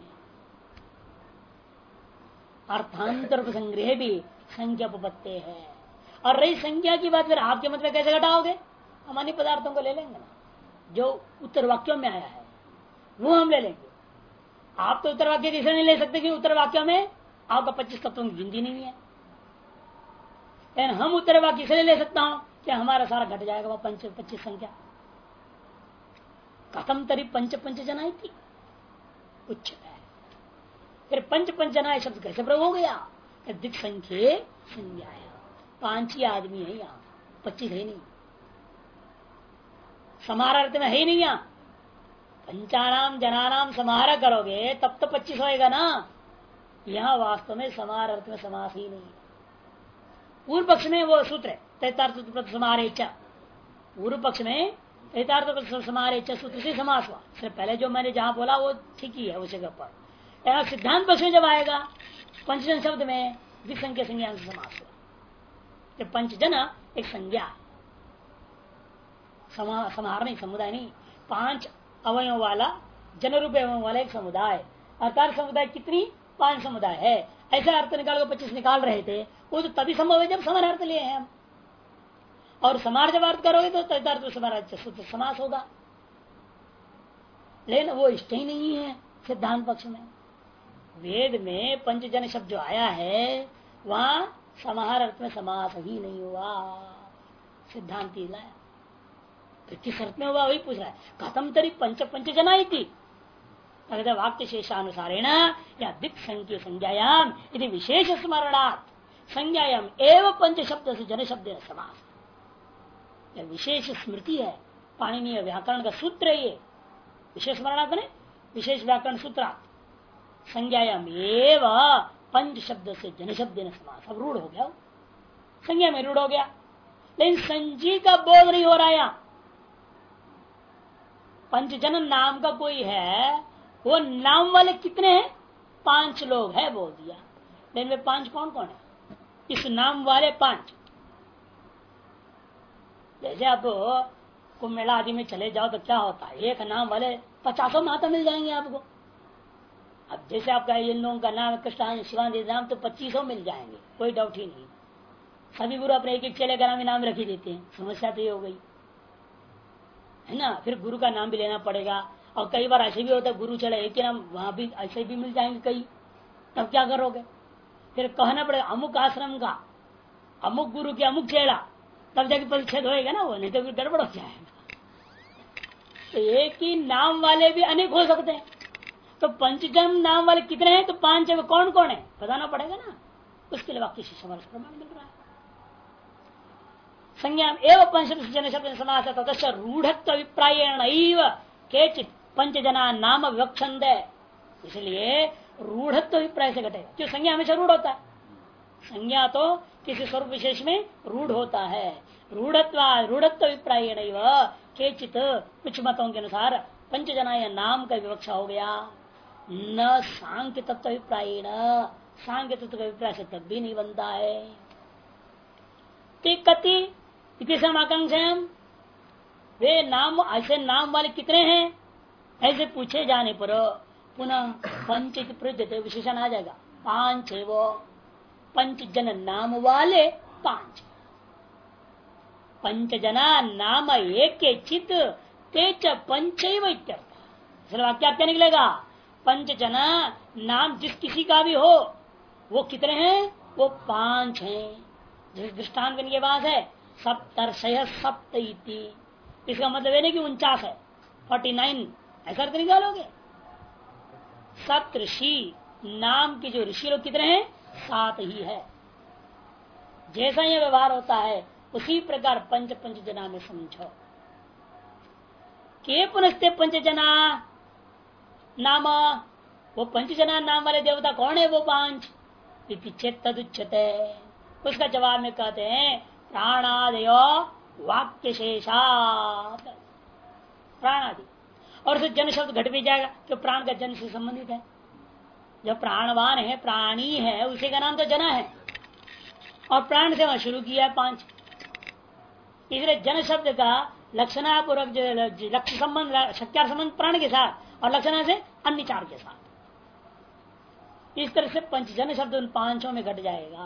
अर्थांतर संग्रह भी संख्या उपपत्ति है। और रही संख्या की बात, फिर आपके मत में कैसे घटाओगे? हम अन्य पदार्थों को ले लेंगे ना, जो उत्तर वाक्यों में आया है वो हम ले लेंगे। आप तो उत्तर वाक्य किसे नहीं ले सकते कि उत्तर वाक्यों में आपका 25 तत्वों की गिनती नहीं है। लेकिन हम उत्तर वाक्य इसलिए ले सकता हूं कि हमारा सारा घट जाएगा वो 25 संख्या। कथम तरी पंच जना थी उच्च है। फिर पंच जना शब्द कैसे प्रयोग हो गया? दिख संख्या संज्ञा है, 5 ही आदमी है यहाँ, 25 है नहीं। समाहार अर्थ में है ही नहीं यहाँ। पंचानाम जनानाम समाहार करोगे तब तो 25 होएगा ना। यहाँ वास्तव में समाहार अर्थ में समास ही नहीं। पूर्व पक्ष में वो सूत्र है तैतार्थ समाहारे च, पूर्व पक्ष में तैतार्थ समाहारे च सूत्र से समास हुआ। सिर्फ पहले जो मैंने जहां बोला वो ठीक ही है उस जगह पर। यहाँ सिद्धांत पक्ष में जब आएगा पंचजन शब्द में विसंख्या संज्ञा से समास हुआ। पंचजन एक संज्ञा, समाहार नहीं, समुदाय नहीं। 5 अवयों वाला जन रूप अवयों वाला एक समुदाय, अर्थात समुदाय कितनी? 5 समुदाय है। ऐसा अर्थ निकाल 25 निकाल रहे थे, वो तो तभी संभव है जब समान अर्थ लिए हैं हम। और समान जब अर्थ करोगे तो तैतार्थ समास होगा। लेकिन वो इष्ट ही नहीं है सिद्धांत पक्ष में। वेद में पंचजन शब्द जो आया है वहां समाहार अर्थ में समास ही नहीं हुआ, सिद्धांत लाया। तो किस अर्थ में हुआ वही पूछ रहा है। कथम तरी पंच जना ही थी, अगर वाक्य शेषानुसारेण या दिक् संख्य संज्ञायाम यदि विशेष स्मरणात् संज्ञायाम एवं पंच शब्द से जन शब्द समास, यह विशेष स्मृति है, पाणिनीय व्याकरण का सूत्र है ये। विशेष स्मरणात् बने विशेष व्याकरण सूत्रात् संज्ञायाम एवं पंच शब्द से जन शब्द समास। अब रूढ़ हो गया, संज्ञा में रूढ़ हो गया, लेकिन संजी का बोध नहीं हो रहा है। पंचजन नाम का कोई है, वो नाम वाले कितने हैं? 5 लोग है बोल दिया, लेकिन वे 5 कौन कौन है? इस नाम वाले 5। जैसे आप कुंभ मेला आदि में चले जाओ तो क्या होता है, एक नाम वाले 50 माता मिल जाएंगे आपको। अब जैसे आपका इन लोगों का नाम कृष्ण शिवानंद नाम तो 25 मिल जाएंगे, कोई डाउट ही नहीं। सभी गुरु अपने एक चेले का नाम रख ही देते हैं, समस्या तो ये हो गई है ना। फिर गुरु का नाम भी लेना पड़ेगा, और कई बार ऐसे भी होता है गुरु चले एक ही नाम, वहां भी ऐसे भी मिल जाएंगे कई, तब क्या करोगे? फिर कहना पड़ेगा अमुक आश्रम का अमुक गुरु की अमुक चेला, तब जाके परिच्छेद होएगा ना वो, नहीं तो फिर गड़बड़ हो जाएगा। तो एक ही नाम वाले भी अनेक हो सकते हैं, तो पंचजन नाम वाले कितने हैं? तो 5 है, कौन कौन है बताना पड़ेगा ना, उसके लिए वाक्य से प्रमाण मिल रहा है। संज्ञा एवं पंचजन शब्द समास तथा रूढ़त्व अभिप्रायण केचित पंचजना नाम विवक्षन्द, इसलिए रूढ़त्व अभिप्राय से घटेगा, क्यों? संज्ञा हमेशा रूढ़ होता है, संज्ञा तो किसी स्वरूप विशेष में रूढ़ होता है। रूढ़त्व अभिप्रायण केचित कुछ मतों के अनुसार पंचजना या नाम का विवक्षा हो गया, न सांख्य तत्व अभिप्रायण, सांख्य तत्व का अभिप्राय से तब भी नहीं बनता है। कति आकांक्षा, वे नाम ऐसे नाम वाले कितने हैं? ऐसे पूछे जाने पर पुनः पंच प्रयुज्यते विशेषण आ जाएगा, 5 है वो। पंचजन नाम वाले 5, पंचजना नाम एक चित तेज पंचैव इत्यर्थ। वाक्य क्या निकलेगा? पंचजना नाम जिस किसी का भी हो वो कितने हैं? वो 5 हैं। जिस दृष्टांत के पास है सप्तर्षय सप्त इति, इसका मतलब है नहीं कि 49 है, 49 ऐसा अर्थ निकालोगे। सप्त ऋषि नाम के जो ऋषि लोग कितने हैं? 7 ही है। जैसा यह व्यवहार होता है उसी प्रकार पंचजना में समझो। के पुनस्ते पंचजना नाम, वो पंचजना नाम वाले देवता कौन है? वो 5 तदुच्यते। उसका जवाब में कहते हैं प्राणादयो वाक्य शेषात्, प्राणादि, और उसे जन शब्द घट भी जाएगा कि प्राण का जन से संबंधित है। जो प्राणवान है, प्राणी है, उसी का नाम तो जना है, और प्राण से वहां शुरू किया है 5, इसलिए जन शब्द का लक्षणापूर्वक लक्ष्य संबंध, शक्त्यार्थ संबंध प्राण के साथ और लक्षणा से अन्य 4 के साथ। इस तरह से पंचजन शब्द उन 5 में घट जाएगा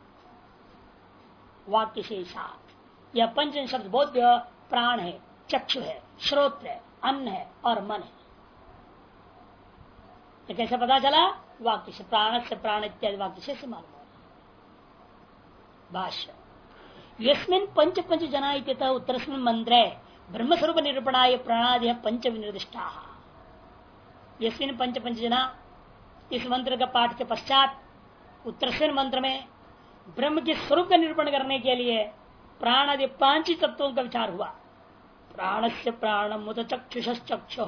वाक्य शेषात्। यह पंचजन शब्द बोध प्राण है, चक्षु है, श्रोत्र है, अन्न है और मन है। तो कैसे पता चला? वाक्य से प्राण से प्राण इत्यादि वाक्य से मालूम होगा। भाष्य यस्मिन् पंच जना इत्यतः उत्तरस्मिन् मंत्रे ब्रह्मस्वरूप निरूपणाय प्राणादि पंच विनिर्दिष्टा। यस्मिन् पंच जना, इस मंत्र का पाठ के पश्चात उत्तरस्मिन् मंत्र में ब्रह्म के स्वरूप का निरूपण करने के लिए प्राण आदि 5 तत्वों का विचार हुआ। प्राणस्य प्राणम उत चक्षुषश्चक्षुः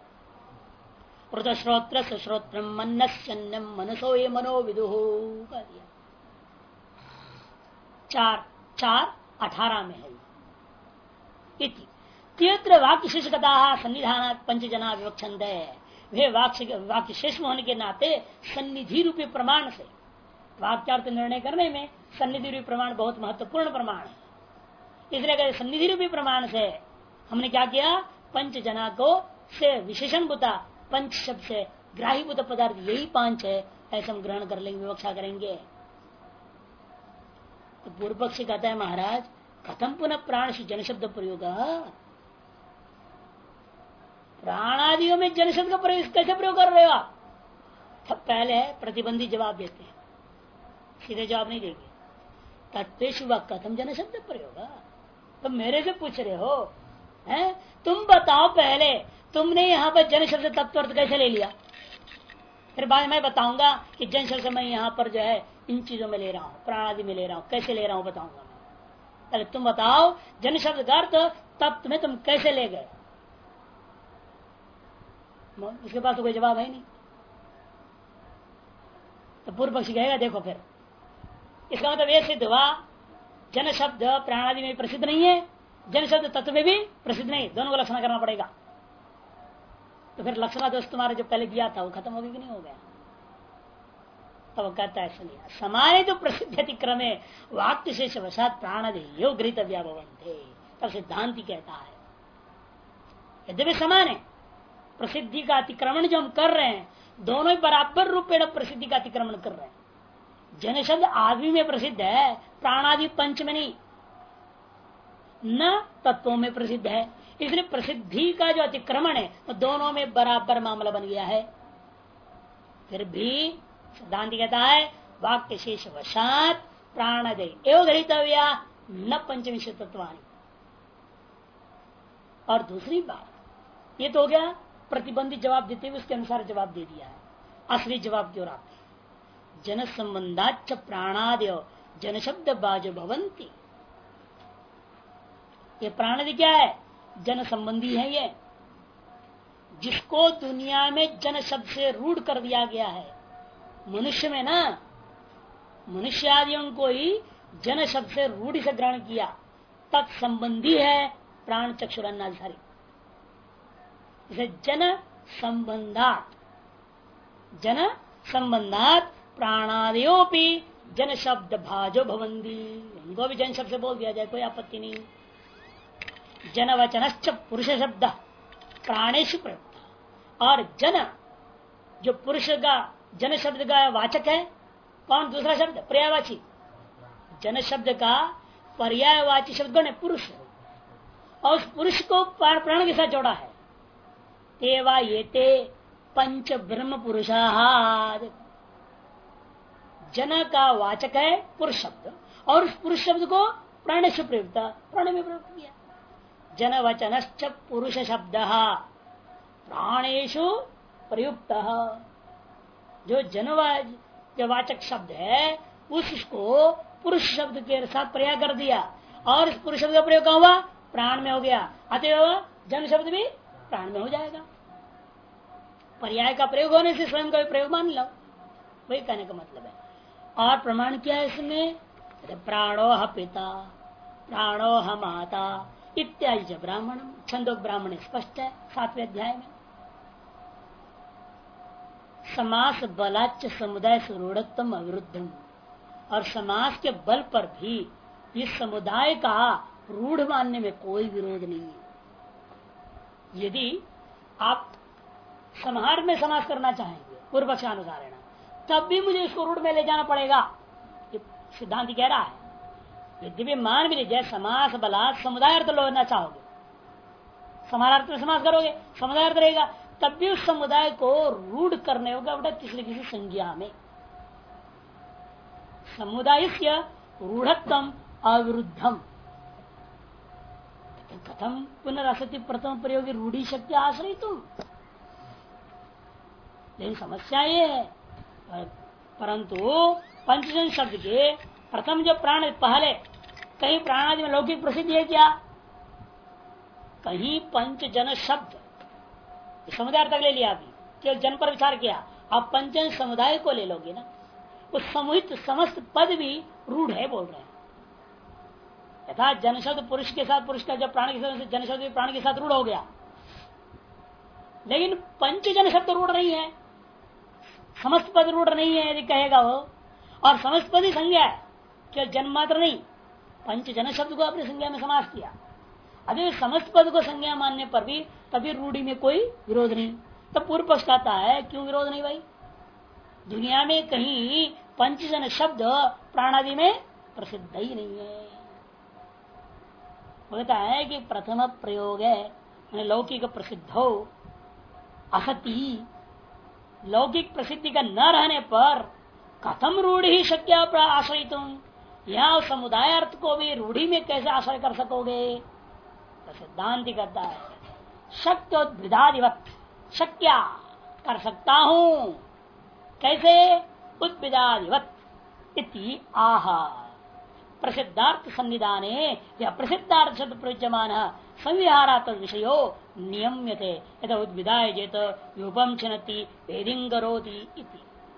श्रोत्र श्रोत्रम मनस्यन्नम मनसो ये मनो विदुः कर दिया। 4:18 में है। तीव्र वाक्य शेषकता सन्निधान पंचजना विवक्षन्त है। वे वाक्य शेष होने के नाते सन्निधि रूपी प्रमाण से वाक्यार्थ निर्णय करने में सन्निधि रूपी प्रमाण बहुत महत्वपूर्ण प्रमाण है। इसलिए सन्निधि रूपी प्रमाण से हमने क्या किया? पंचजना को से विशेषण बुता पंच शब्द से ग्राहीभूत पदार्थ यही 5 है, ऐसे हम ग्रहण कर लेंगे, विवक्षा करेंगे। तो पूर्व पक्षी कहता है महाराज कथम पुनः प्राण से जन शब्द प्रयोग, प्राणादियों में जन शब्द का प्रयोग कैसे प्रयोग कर रहे हो आप? तब पहले प्रतिबंधी जवाब देते हैं, सीधे जवाब नहीं देंगे। तत्पेश कथम जन शब्द प्रयोग, तो मेरे से पूछ रहे हो हैं? तुम बताओ पहले तुमने यहाँ पर जन शब्द तत्व अर्थ कैसे ले लिया? फिर बाद में मैं बताऊंगा कि जन शब्द से मैं यहाँ पर जो है इन चीजों में ले रहा हूँ, प्राण आदि में ले रहा हूँ, कैसे ले रहा हूँ बताऊंगा मैं। पहले तुम बताओ जन शब्द का अर्थ तत्व में तुम कैसे ले गए। उसके पास तो कोई जवाब है नहीं। तो पूर्व पक्षी कहेगा देखो फिर इसका मतलब ये सिद्ध हुआ जन शब्द प्राणादि में प्रसिद्ध नहीं है, जन शब्द तत्व में भी प्रसिद्ध नहीं, दोनों को लक्षण करना पड़ेगा। तो फिर लक्षणा दोष तुम्हारा जो पहले दिया था वो खत्म हो गया कि नहीं हो गया। तब तो कहता है सुनिए समाने तो प्रसिद्ध अतिक्रमे वाक्य शेष वशात प्राणादि योग गृहित व्याभवन्ते। तब सिद्धांति कहता है यद्यपि समान है, प्रसिद्धि का अतिक्रमण जो हम कर रहे हैं दोनों ही बराबर रूपेण प्रसिद्धि का अतिक्रमण कर रहे हैं। जन शब्द आदि में प्रसिद्ध है, प्राणादि पंच में नहीं, न तत्वों में प्रसिद्ध है। इसलिए प्रसिद्धि का जो अतिक्रमण है वो दोनों में बराबर मामला बन गया है। फिर भी सिद्धांत कहता है वाक्य शेष वशात प्राणादि एवं ग्रहीतव्या न पंचविंश तत्वानि। और दूसरी बात ये तो हो गया प्रतिबंधित जवाब देते हुए उसके अनुसार जवाब दे दिया है। असली जवाब की ओर आते जन संबंधाच प्राणादि जन शब्द बाजो भवंती। ये प्राणादि क्या है? जन संबंधी है। ये जिसको दुनिया में जन शब्द से रूढ़ कर दिया गया है, मनुष्य में ना, मनुष्य आदियों को ही जन शब्द से रूढ़ से ग्रहण किया, तत्संबंधी है प्राण चक्षुरादि। इसे जन संबंधात प्राणादयोपि जन शब्द भाजो भवंती। उनको भी जन शब्द से बोल दिया जाए कोई आपत्ति नहीं। जन वचनश्च पुरुष शब्द प्राणेश प्रयुक्त। और जन जो पुरुष का जन शब्द का वाचक है कौन? दूसरा शब्द पर्यायवाची। जन शब्द का पर्यायवाची शब्द कौन है? पुरुष। और उस पुरुष को प्राण के साथ जोड़ा है। तेवा ये ते पंच ब्रह्म पुरुषा। जन का वाचक है पुरुष शब्द और उस पुरुष शब्द को प्राणेश प्रयुक्त, प्राण में प्रयुक्त किया। जन वचनश्च पुरुष शब्द प्राणेशु प्रयुक्त। जो वाचक शब्द है उसको पुरुष शब्द के साथ प्रयोग कर दिया और इस पुरुष शब्द का प्रयोग हुआ प्राण में हो गया। अतएव जन शब्द भी प्राण में हो जाएगा। पर्याय का प्रयोग होने से स्वयं का भी प्रयोग मान लो, वही कहने का मतलब है। और प्रमाण क्या है इसमें? प्राणो ह पिता प्राणो ह माता इत्यादि ब्राह्मण छंदोक ब्राह्मण स्पष्ट है 7वें अध्याय में। समास बलाच समुदाय सुरूढ़त्म अविरुद्धम। और समास के बल पर भी इस समुदाय का रूढ़ मानने में कोई विरोध नहीं है। यदि आप समाहार में समास करना चाहेंगे पूर्व पक्षानुसार है ना, तब भी मुझे इसको रूढ़ में ले जाना पड़ेगा। ये सिद्धांत कह रहा है। यदि भी मान भी लीजिए समास बलात् समुदाय अर्थ लेना चाहोगे, समाहार अर्थ में समास करोगे, समुदाय अर्थ रहेगा, तब भी उस समुदाय को रूढ़ करने होगा बेटा किसी किसी संज्ञा में। समुदाय से रूढ़त्म अविरुद्धम। कथम पुनरसति प्रथम प्रयोगी रूढ़ी शक्ति आश्रय तुम। लेकिन समस्या ये है, परंतु पंचजन शब्द के प्रथम जो प्राण पहले कहीं प्राणादि में लौकिक प्रसिद्धि है क्या? कहीं पंचजन शब्द समुदाय तक ले लिया, अभी केवल जन पर विचार किया, आप पंचजन समुदाय को ले लोगे ना, उस समूहित समस्त पद भी रूढ़ है बोल रहे हैं। यथा जन शब्द पुरुष के साथ, पुरुष का जब प्राण के साथ, जन शब्द प्राण के साथ रूढ़ हो गया, लेकिन पंचजन शब्द रूढ़ नहीं है, समस्त पद रूढ़ नहीं है यदि कहेगा वो, और समस्त पद ही संज्ञा है, केवल जन्म मात्र नहीं, पंचजन शब्द को अपनी संज्ञा में समास किया। अभी समस्त पद को संज्ञा मानने पर भी तभी रूढ़ी में कोई विरोध नहीं। तो पूर्व पक्ष कहता है क्यों विरोध नहीं भाई? दुनिया में कहीं पंचजन शब्द प्राणादि में प्रसिद्ध ही नहीं है। कहता है कि प्रथम प्रयोग है लौकिक प्रसिद्ध हो असति, लौकिक प्रसिद्धि का न रहने पर कथम रूढ़ी शक्य आश्रय तुम, यहाँ समुदाय अर्थ को भी रूढ़ी में कैसे आश्रय कर सकोगे? तो सिद्धांत करता है शक्योद्भिदादिवत, शक्या कर सकता हूं कैसे? उद्भिदादिवत इति आहा प्रसिद्धार्थ सन्निधाने या प्रसिद्धार्थ शब्द प्रयुज्यमान संविहारात विषयो नियम्यते यथा उद्भिदाय जेत यूपम छिन्नति भेदिं करोति इति।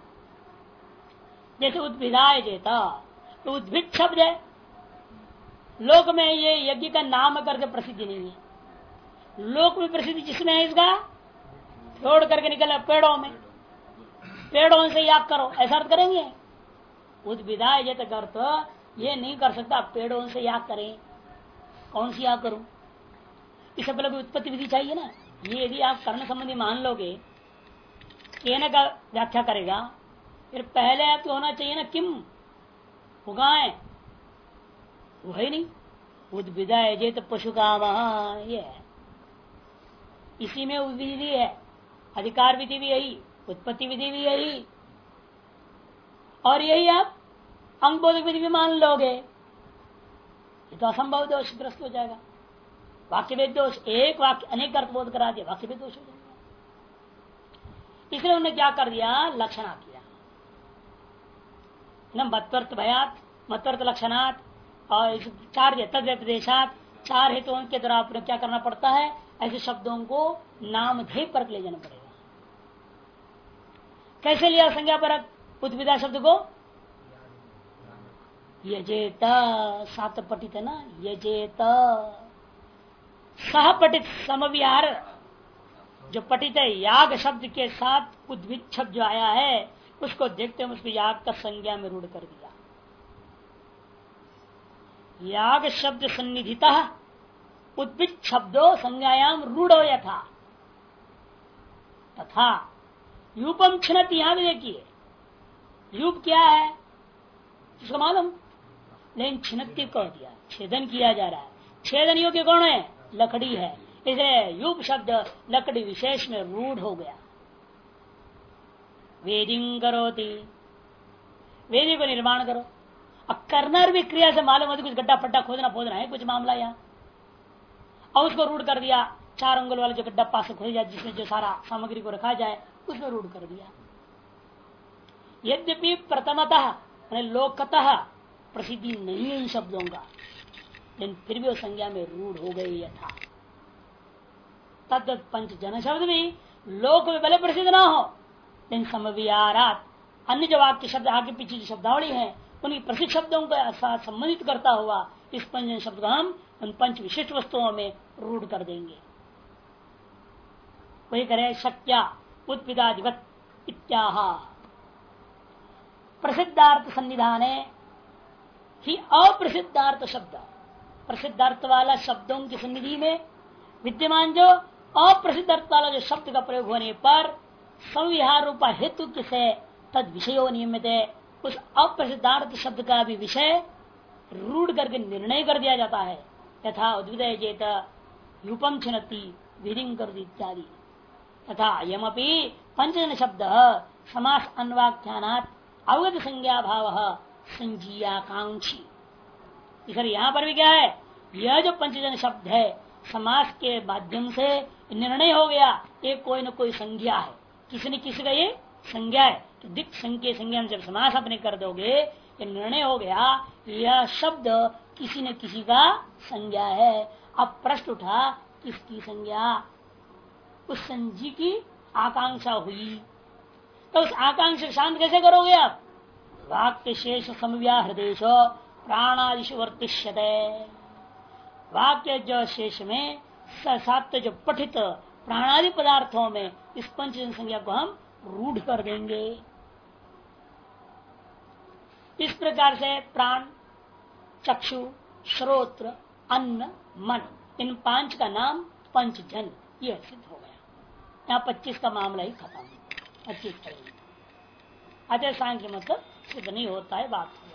जैसे उद्भिदाय जेता तो उद्भिद शब्द है, लोक में ये यज्ञ का नाम करके प्रसिद्धि नहीं है। लोक में प्रसिद्धि जिसमें है इसका छोड़ करके निकले पेड़ों में, पेड़ों से याग करो ऐसा अर्थ करेंगे। उद्भिदाय जेत अर्थ ये नहीं कर सकता पेड़ों से याग करें, कौन सी याग करूं? इससे पहले उत्पत्ति विधि चाहिए ना। ये यदि आप कर्ण संबंधी मान लोगे केन का व्याख्या करेगा, फिर पहले तो होना चाहिए ना किम उगाए, वही नहीं। उद्भिदाय जेत पशु का ये है, इसी में विधि है, अधिकार विधि भी यही, उत्पत्ति विधि भी यही, और यही आप अंग बोधक विधि भी मान लोगे, ये तो असंभव दोषग्रस्त हो जाएगा। वाक्य वेद दोष, एक वाक्य अनेक अर्थ बोध करा दिया, वाक्य वेद दोष हो जाएगा। इसलिए उन्होंने क्या कर दिया, लक्षणा किया न, मत्वर्थ भयात मत्वर्थ लक्षणात् और चार तद्व्यपदेशात, चार हेतुओं के द्वारा आपने क्या करना पड़ता है, ऐसे शब्दों को नामधेय पर ले जाना पड़ेगा। कैसे लिया संज्ञा परक उद्भिदा शब्द को? यजेत, सात पठित है ना, यजेत सह पठित समविहार जो पठित है याग शब्द के साथ उद्भिद शब्द जो आया है उसको देखते हुए उसको याग का संज्ञा में रूढ़ कर दिया। याग शब्द सन्निधिता उद्भिद शब्दों संज्ञायाम रूढ़ो यथा तथा यूपम छिन्नति। यहां भी देखिए यूप क्या है इसको मालूम, लेकिन छिन्नति कह दिया, छेदन किया जा रहा है। छेदन योग्य कौन है? लकड़ी है, इसलिए यूप शब्द लकड़ी विशेष में रूढ़ हो गया। वेदिं करोति, वेदी को निर्माण करो। अब करना भी क्रिया से मालूम होती, कुछ गड्ढा फड्डा खोदना है कुछ मामला यहाँ, और उसको रूढ़ कर दिया। 4 अंगुल वाले जो गड्ढा पास खोद जाए जिसमें जो सारा सामग्री को रखा जाए उसमें रूढ़ कर दिया। यद्यपि प्रथमतः लोकतः प्रसिद्धि नहीं है इन शब्दों का, लेकिन फिर भी वो संज्ञा में रूढ़ हो गई यथा। तद्वत पंच जन शब्द भी लोक में भले प्रसिद्ध ना हो, लेकिन समविहारात अन्य जो वाक्य शब्द आगे पीछे जो शब्दावली है उन्हीं प्रसिद्ध शब्दों के साथ संबंधित करता हुआ इस पंचजन शब्द को हम उन पंच विशिष्ट वस्तुओं में रूढ़ कर देंगे। वही करे शक्या उत्पिदाधिवत इत्याह प्रसिद्धार्थ सन्निधाने ही अप्रसिद्धार्थ शब्द, प्रसिद्धार्थ वाला शब्दों की सन्निधि में विद्यमान जो अप्रसिद्ध अर्थ वाला जो शब्द का प्रयोग होने पर संविहार रूपा हेतु से तद विषयो नियमित है, उस अप्रसिद्धार्थ शब्द का भी विषय रूढ़ करके निर्णय कर दिया जाता है। यथा उद्भिदय जेत यूपम छिन्नति विधिं करोति इत्यादि। तथा यमपि पंचजन शब्द समास अन्वाख्यानात् अवगत संज्ञा भाव संजीयाकांक्षी। इधर यहाँ पर भी क्या है, यह जो पंचजन शब्द है समास के माध्यम से निर्णय हो गया, एक कोई न कोई संज्ञा है, किसी न किसी का ये संज्ञा है। तो दिक संज्ञा संज्ञा जब समास अपने कर दोगे ये निर्णय हो गया, यह शब्द किसी न किसी का संज्ञा है। अब प्रश्न उठा किसकी संज्ञा? उस संजी की आकांक्षा हुई, तो उस आकांक्षा शांत कैसे करोगे आप? वाक्य शेष समव्या हृदय प्राणादिश वर्तिष्यते। वाक्य जो शेष में सात्य जो पठित प्राणादि पदार्थों में इस पंचजन संज्ञा को हम रूढ़ कर देंगे। इस प्रकार से प्राण, चक्षु, श्रोत्र, अन्न, मन, इन 5 का नाम पंचजन यह सिद्ध हो गया। यहाँ 25 का मामला ही खत्म, 25 अतः सांख्य मतलब सिद्ध नहीं होता है बात।